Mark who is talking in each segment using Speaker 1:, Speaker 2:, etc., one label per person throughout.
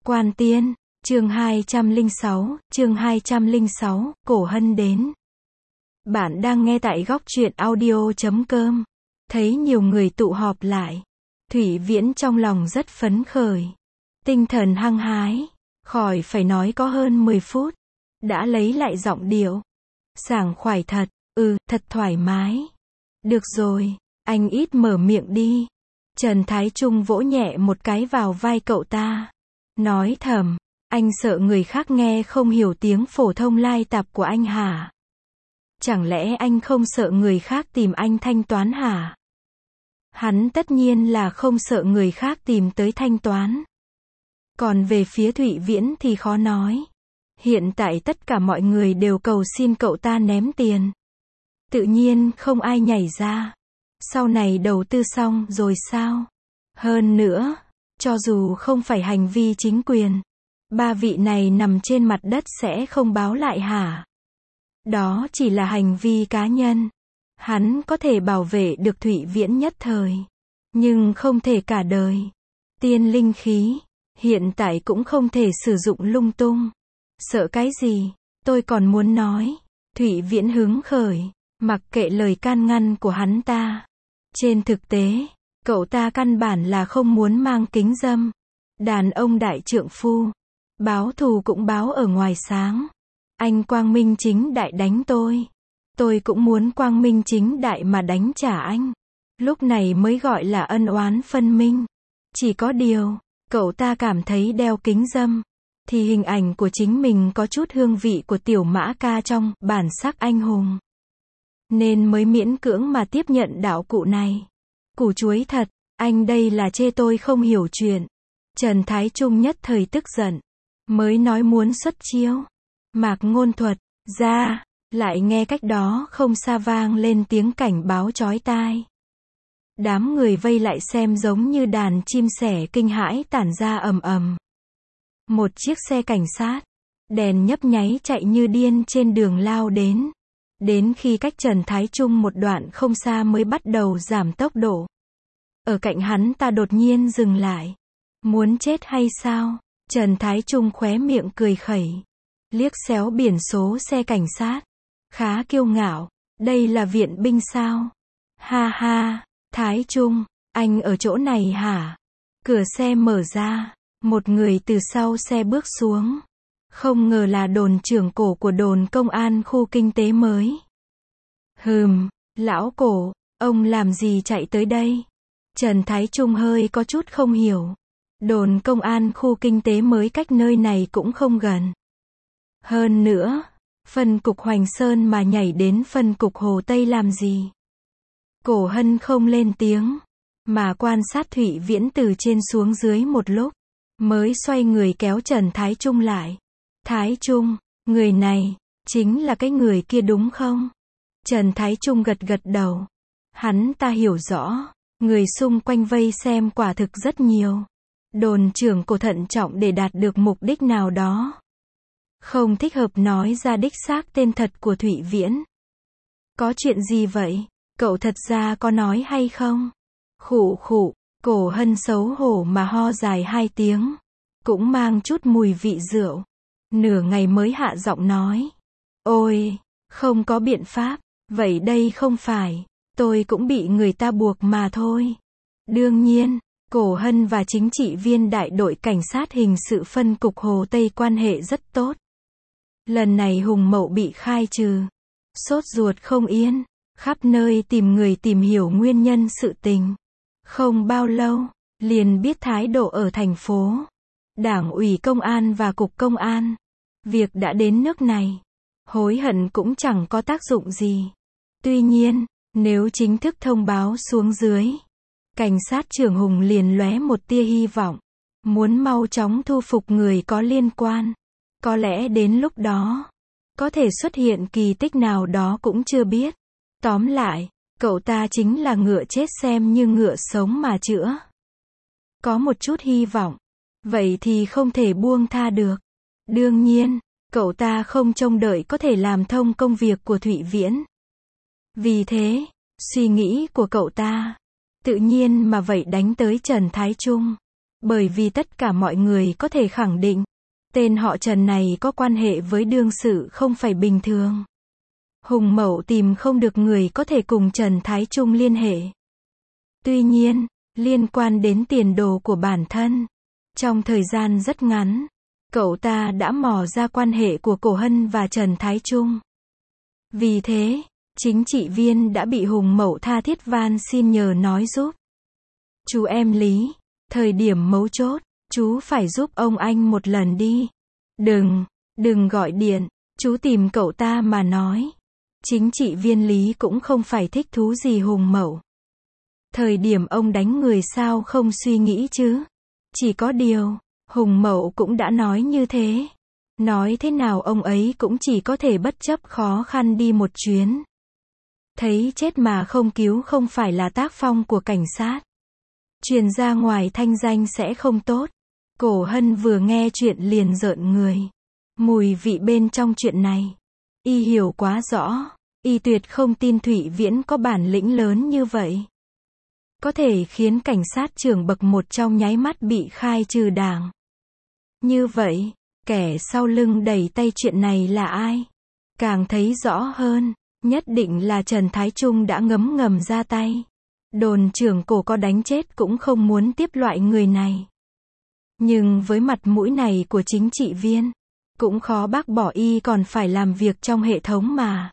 Speaker 1: Quan Tiên, chương 206, Cổ Hân đến. Bạn đang nghe tại góc truyện audio.com. Thấy nhiều người tụ họp lại, Thủy Viễn trong lòng rất phấn khởi. Tinh thần hăng hái, khỏi phải nói có hơn 10 phút. Đã lấy lại giọng điệu. Sảng khoái thật, thật thoải mái. Được rồi, anh ít mở miệng đi. Trần Thái Trung vỗ nhẹ một cái vào vai cậu ta. Nói thầm, anh sợ người khác nghe không hiểu tiếng phổ thông lai tạp của anh hả? Chẳng lẽ anh không sợ người khác tìm anh thanh toán hả? Hắn tất nhiên là không sợ người khác tìm tới thanh toán. Còn về phía Thụy Viễn thì khó nói. Hiện tại tất cả mọi người đều cầu xin cậu ta ném tiền. Tự nhiên không ai nhảy ra. Sau này đầu tư xong rồi sao? Hơn nữa, cho dù không phải hành vi chính quyền, ba vị này nằm trên mặt đất sẽ không báo lại hả? Đó chỉ là hành vi cá nhân. Hắn có thể bảo vệ được Thụy Viễn nhất thời, nhưng không thể cả đời. Tiên linh khí, hiện tại cũng không thể sử dụng lung tung. Sợ cái gì? Tôi còn muốn nói. Thụy Viễn hứng khởi, mặc kệ lời can ngăn của hắn ta. Trên thực tế, cậu ta căn bản là không muốn mang kính râm. Đàn ông đại trượng phu, báo thù cũng báo ở ngoài sáng. Anh quang minh chính đại đánh tôi cũng muốn quang minh chính đại mà đánh trả anh. Lúc này mới gọi là ân oán phân minh. Chỉ có điều, cậu ta cảm thấy đeo kính râm thì hình ảnh của chính mình có chút hương vị của tiểu mã ca trong bản sắc anh hùng, nên mới miễn cưỡng mà tiếp nhận đạo cụ này. Củ chuối thật, anh đây là chê tôi không hiểu chuyện. Trần Thái Trung nhất thời tức giận, mới nói muốn xuất chiêu. Mạc ngôn thuật, ra, lại nghe cách đó không xa vang lên tiếng cảnh báo chói tai. Đám người vây lại xem giống như đàn chim sẻ kinh hãi tản ra ầm ầm. Một chiếc xe cảnh sát, đèn nhấp nháy chạy như điên trên đường lao đến. Đến khi cách Trần Thái Trung một đoạn không xa mới bắt đầu giảm tốc độ. Ở cạnh hắn ta đột nhiên dừng lại. Muốn chết hay sao? Trần Thái Trung khóe miệng cười khẩy, liếc xéo biển số xe cảnh sát, khá kiêu ngạo. Đây là viện binh sao? Ha ha, Thái Trung, anh ở chỗ này hả? Cửa xe mở ra, một người từ sau xe bước xuống. Không ngờ là đồn trưởng Cổ của đồn công an khu kinh tế mới. Lão Cổ, ông làm gì chạy tới đây? Trần Thái Trung hơi có chút không hiểu. Đồn công an khu kinh tế mới cách nơi này cũng không gần. Hơn nữa, phân cục Hoành Sơn mà nhảy đến phân cục Hồ Tây làm gì? Cổ Hân không lên tiếng, mà quan sát Thụy Viễn từ trên xuống dưới một lúc, mới xoay người kéo Trần Thái Trung lại. Thái Trung, người này, chính là cái người kia đúng không? Trần Thái Trung gật gật đầu. Hắn ta hiểu rõ, người xung quanh vây xem quả thực rất nhiều. Đồn trưởng Cổ thận trọng để đạt được mục đích nào đó. Không thích hợp nói ra đích xác tên thật của Thụy Viễn. Có chuyện gì vậy? Cậu thật ra có nói hay không? Khụ khụ, Cổ Hân xấu hổ mà ho dài 2 tiếng. Cũng mang chút mùi vị rượu. Nửa ngày mới hạ giọng nói. Ôi, không có biện pháp. Vậy đây không phải. Tôi cũng bị người ta buộc mà thôi. Đương nhiên, Cổ Hân và chính trị viên đại đội cảnh sát hình sự phân cục Hồ Tây quan hệ rất tốt. Lần này Hùng Mậu bị khai trừ. Sốt ruột không yên, khắp nơi tìm người tìm hiểu nguyên nhân sự tình. Không bao lâu, liền biết thái độ ở thành phố. Đảng ủy công an và cục công an. Việc đã đến nước này, hối hận cũng chẳng có tác dụng gì. Tuy nhiên, nếu chính thức thông báo xuống dưới, cảnh sát trưởng Hùng liền lóe một tia hy vọng. Muốn mau chóng thu phục người có liên quan. Có lẽ đến lúc đó, có thể xuất hiện kỳ tích nào đó cũng chưa biết. Tóm lại, cậu ta chính là ngựa chết xem như ngựa sống mà chữa. Có một chút hy vọng, vậy thì không thể buông tha được. Đương nhiên, cậu ta không trông đợi có thể làm thông công việc của Thụy Viễn. Vì thế, suy nghĩ của cậu ta, tự nhiên mà vậy đánh tới Trần Thái Trung. Bởi vì tất cả mọi người có thể khẳng định, tên họ Trần này có quan hệ với đương sự không phải bình thường. Hùng Mậu tìm không được người có thể cùng Trần Thái Trung liên hệ. Tuy nhiên, liên quan đến tiền đồ của bản thân, trong thời gian rất ngắn, cậu ta đã mò ra quan hệ của Cổ Hân và Trần Thái Trung. Vì thế, chính trị viên đã bị Hùng Mậu tha thiết van xin nhờ nói giúp. Chú em Lý, thời điểm mấu chốt, chú phải giúp ông anh một lần đi. Đừng gọi điện, chú tìm cậu ta mà nói. Chính trị viên Lý cũng không phải thích thú gì Hùng Mậu. Thời điểm ông đánh người sao không suy nghĩ chứ? Chỉ có điều, Hùng Mậu cũng đã nói như thế. Nói thế nào ông ấy cũng chỉ có thể bất chấp khó khăn đi một chuyến. Thấy chết mà không cứu không phải là tác phong của cảnh sát. Truyền ra ngoài thanh danh sẽ không tốt. Cổ Hân vừa nghe chuyện liền rợn người. Mùi vị bên trong chuyện này, y hiểu quá rõ. Y tuyệt không tin Thụy Viễn có bản lĩnh lớn như vậy. Có thể khiến cảnh sát trưởng bậc 1 trong nháy mắt bị khai trừ đảng. Như vậy, kẻ sau lưng đẩy tay chuyện này là ai? Càng thấy rõ hơn, nhất định là Trần Thái Trung đã ngấm ngầm ra tay. Đồn trưởng Cổ có đánh chết cũng không muốn tiếp loại người này. Nhưng với mặt mũi này của chính trị viên, cũng khó bác bỏ y còn phải làm việc trong hệ thống mà.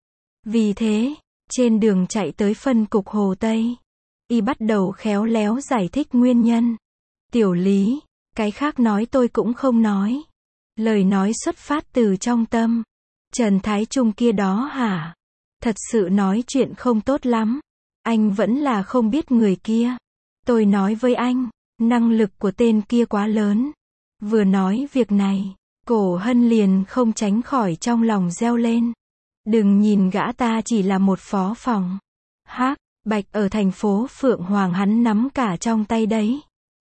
Speaker 1: Vì thế, trên đường chạy tới phân cục Hồ Tây, y bắt đầu khéo léo giải thích nguyên nhân. Tiểu Lý, cái khác nói tôi cũng không nói. Lời nói xuất phát từ trong tâm. Trần Thái Trung kia đó hả? Thật sự nói chuyện không tốt lắm. Anh vẫn là không biết người kia. Tôi nói với anh, năng lực của tên kia quá lớn. Vừa nói việc này, Cổ Hân liền không tránh khỏi trong lòng reo lên. Đừng nhìn gã ta chỉ là một phó phòng. Hắc Bạch ở thành phố Phượng Hoàng hắn nắm cả trong tay đấy.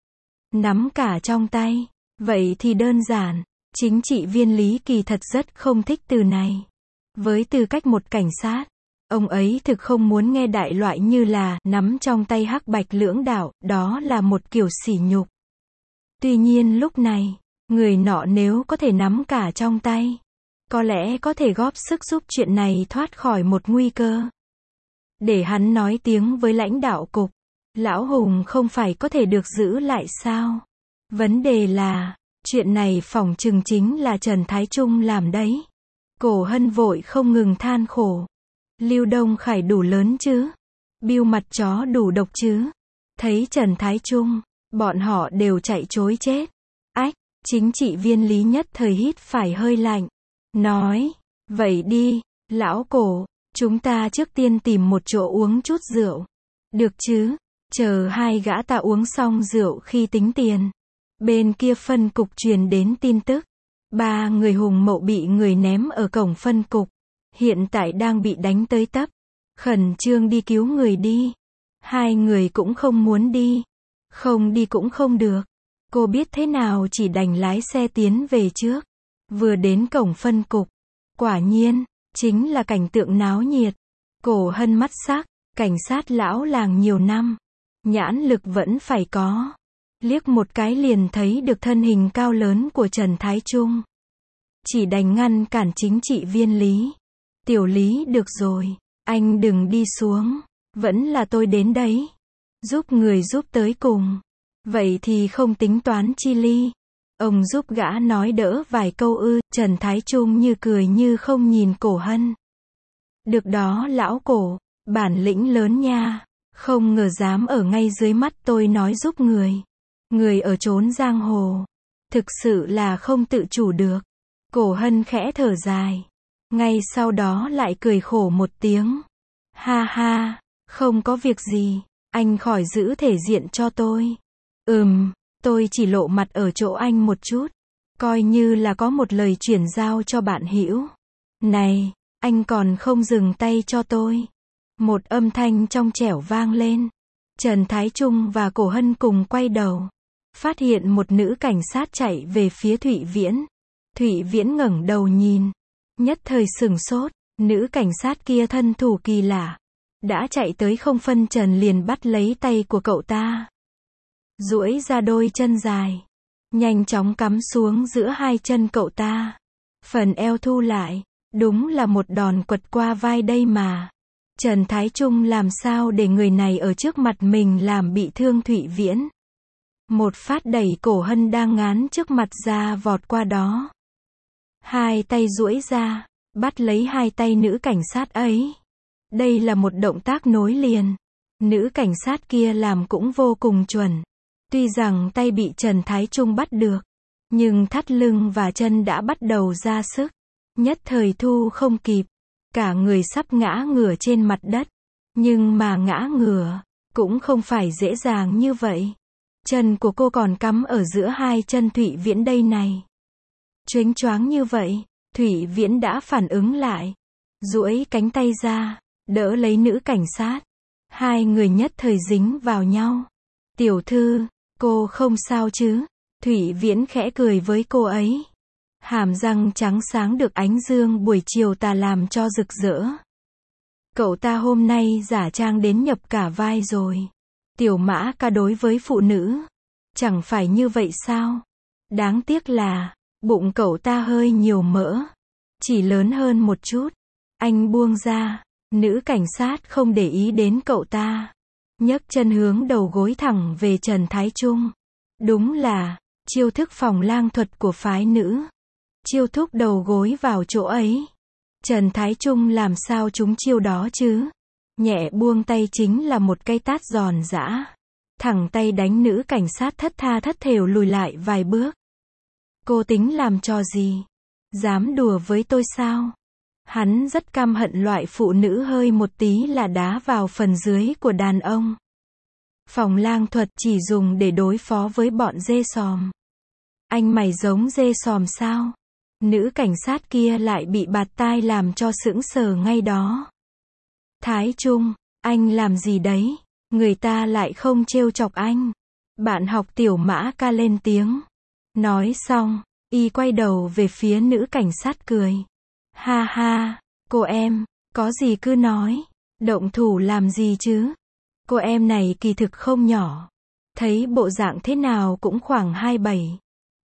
Speaker 1: Nắm cả trong tay. Vậy thì đơn giản. Chính trị viên Lý kỳ thật rất không thích từ này. Với tư cách một cảnh sát, ông ấy thực không muốn nghe đại loại như là nắm trong tay Hắc Bạch lưỡng đạo, đó là một kiểu sỉ nhục. Tuy nhiên lúc này, người nọ nếu có thể nắm cả trong tay, có lẽ có thể góp sức giúp chuyện này thoát khỏi một nguy cơ. Để hắn nói tiếng với lãnh đạo cục. Lão Hùng không phải có thể được giữ lại sao? Vấn đề là, chuyện này phỏng chừng chính là Trần Thái Trung làm đấy. Cổ Hân vội không ngừng than khổ. Lưu Đông Khải đủ lớn chứ? Bưu mặt chó đủ độc chứ? Thấy Trần Thái Trung, bọn họ đều chạy trối chết. Ách, chính trị viên Lý nhất thời hít phải hơi lạnh. Nói, vậy đi, lão Cổ, chúng ta trước tiên tìm một chỗ uống chút rượu. Được chứ? Chờ hai gã ta uống xong rượu khi tính tiền. Bên kia phân cục truyền đến tin tức. 3 người Hùng Mậu bị người ném ở cổng phân cục. Hiện tại đang bị đánh tới tấp. Khẩn trương đi cứu người đi. 2 người cũng không muốn đi. Không đi cũng không được. Cô biết thế nào chỉ đành lái xe tiến về trước. Vừa đến cổng phân cục. Quả nhiên, chính là cảnh tượng náo nhiệt. Cổ Hân mắt sắc, cảnh sát lão làng nhiều năm. Nhãn lực vẫn phải có. Liếc một cái liền thấy được thân hình cao lớn của Trần Thái Trung. Chỉ đành ngăn cản chính trị viên Lý. Tiểu Lý được rồi, anh đừng đi xuống. Vẫn là tôi đến đấy. Giúp người giúp tới cùng. Vậy thì không tính toán chi ly. Ông giúp gã nói đỡ vài câu ư. Trần Thái Trung như cười như không nhìn Cổ Hân. Được đó lão Cổ, bản lĩnh lớn nha. Không ngờ dám ở ngay dưới mắt tôi nói giúp người. Người ở chốn giang hồ. Thực sự là không tự chủ được. Cổ Hân khẽ thở dài. Ngay sau đó lại cười khổ một tiếng. Ha ha, không có việc gì. Anh khỏi giữ thể diện cho tôi. Tôi chỉ lộ mặt ở chỗ anh một chút. Coi như là có một lời chuyển giao cho bạn hữu. Này, anh còn không dừng tay cho tôi. Một âm thanh trong trẻo vang lên. Trần Thái Trung và Cổ Hân cùng quay đầu. Phát hiện một nữ cảnh sát chạy về phía Thụy Viễn. Thụy Viễn ngẩng đầu nhìn. Nhất thời sửng sốt. Nữ cảnh sát kia thân thủ kỳ lạ. Đã chạy tới không phân trần liền bắt lấy tay của cậu ta. duỗi ra đôi chân dài, nhanh chóng cắm xuống giữa hai chân cậu ta. Phần eo thu lại, đúng là một đòn quật qua vai đây mà. Trần Thái Trung làm sao để người này ở trước mặt mình làm bị thương Thụy Viễn. Một phát đẩy cổ Hân đang ngán trước mặt ra vọt qua đó. Hai tay duỗi ra, bắt lấy hai tay nữ cảnh sát ấy. Đây là một động tác nối liền. Nữ cảnh sát kia làm cũng vô cùng chuẩn. Tuy rằng tay bị Trần Thái Trung bắt được, nhưng thắt lưng và chân đã bắt đầu ra sức. Nhất thời thu không kịp. Cả người sắp ngã ngửa trên mặt đất. Nhưng mà ngã ngửa, cũng không phải dễ dàng như vậy. Chân của cô còn cắm ở giữa hai chân Thụy Viễn đây này. Choáng choáng như vậy, Thụy Viễn đã phản ứng lại. Duỗi cánh tay ra, đỡ lấy nữ cảnh sát. Hai người nhất thời dính vào nhau. Tiểu thư, cô không sao chứ? Thụy Viễn khẽ cười với cô ấy. Hàm răng trắng sáng được ánh dương buổi chiều tà làm cho rực rỡ. Cậu ta hôm nay giả trang đến nhập cả vai rồi. Tiểu Mã Ca đối với phụ nữ, chẳng phải như vậy sao? Đáng tiếc là, bụng cậu ta hơi nhiều mỡ. Chỉ lớn hơn một chút. Anh buông ra, nữ cảnh sát không để ý đến cậu ta. Nhấc chân hướng đầu gối thẳng về Trần Thái Trung. Đúng là, chiêu thức phòng lang thuật của phái nữ. Chiêu thúc đầu gối vào chỗ ấy. Trần Thái Trung làm sao trúng chiêu đó chứ? Nhẹ buông tay chính là một cây tát giòn giã. Thẳng tay đánh nữ cảnh sát thất tha thất thểu lùi lại vài bước. Cô tính làm trò gì? Dám đùa với tôi sao? Hắn rất căm hận loại phụ nữ hơi một tí là đá vào phần dưới của đàn ông. Phòng lang thuật chỉ dùng để đối phó với bọn dê sòm. Anh mày giống dê sòm sao? Nữ cảnh sát kia lại bị bạt tai làm cho sững sờ ngay đó. Thái Trung, anh làm gì đấy? Người ta lại không trêu chọc anh. Bạn học Tiểu Mã Ca lên tiếng. Nói xong, y quay đầu về phía nữ cảnh sát cười. Ha ha, cô em, có gì cứ nói. Động thủ làm gì chứ? Cô em này kỳ thực không nhỏ. Thấy bộ dạng thế nào cũng khoảng 27,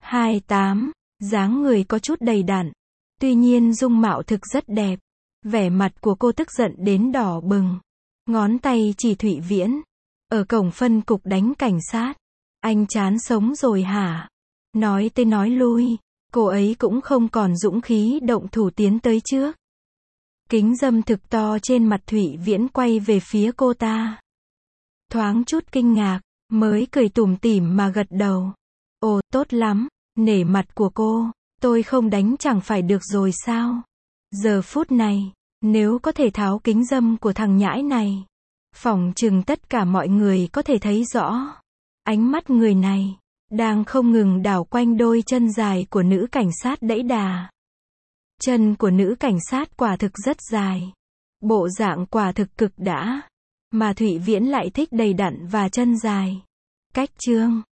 Speaker 1: 28, dáng người có chút đầy đặn. Tuy nhiên dung mạo thực rất đẹp. Vẻ mặt của cô tức giận đến đỏ bừng. Ngón tay chỉ Thụy Viễn. Ở cổng phân cục đánh cảnh sát. Anh chán sống rồi hả? Nói tới nói lui, cô ấy cũng không còn dũng khí động thủ tiến tới trước. Kính râm thực to trên mặt Thụy Viễn quay về phía cô ta. Thoáng chút kinh ngạc, mới cười tủm tỉm mà gật đầu. Ồ, tốt lắm, nể mặt của cô, tôi không đánh chẳng phải được rồi sao? Giờ phút này, nếu có thể tháo kính râm của thằng nhãi này, phỏng chừng tất cả mọi người có thể thấy rõ. Ánh mắt người này, đang không ngừng đảo quanh đôi chân dài của nữ cảnh sát đẫy đà. Chân của nữ cảnh sát quả thực rất dài. Bộ dạng quả thực cực đã. Mà Thụy Viễn lại thích đầy đặn và chân dài. Cách chương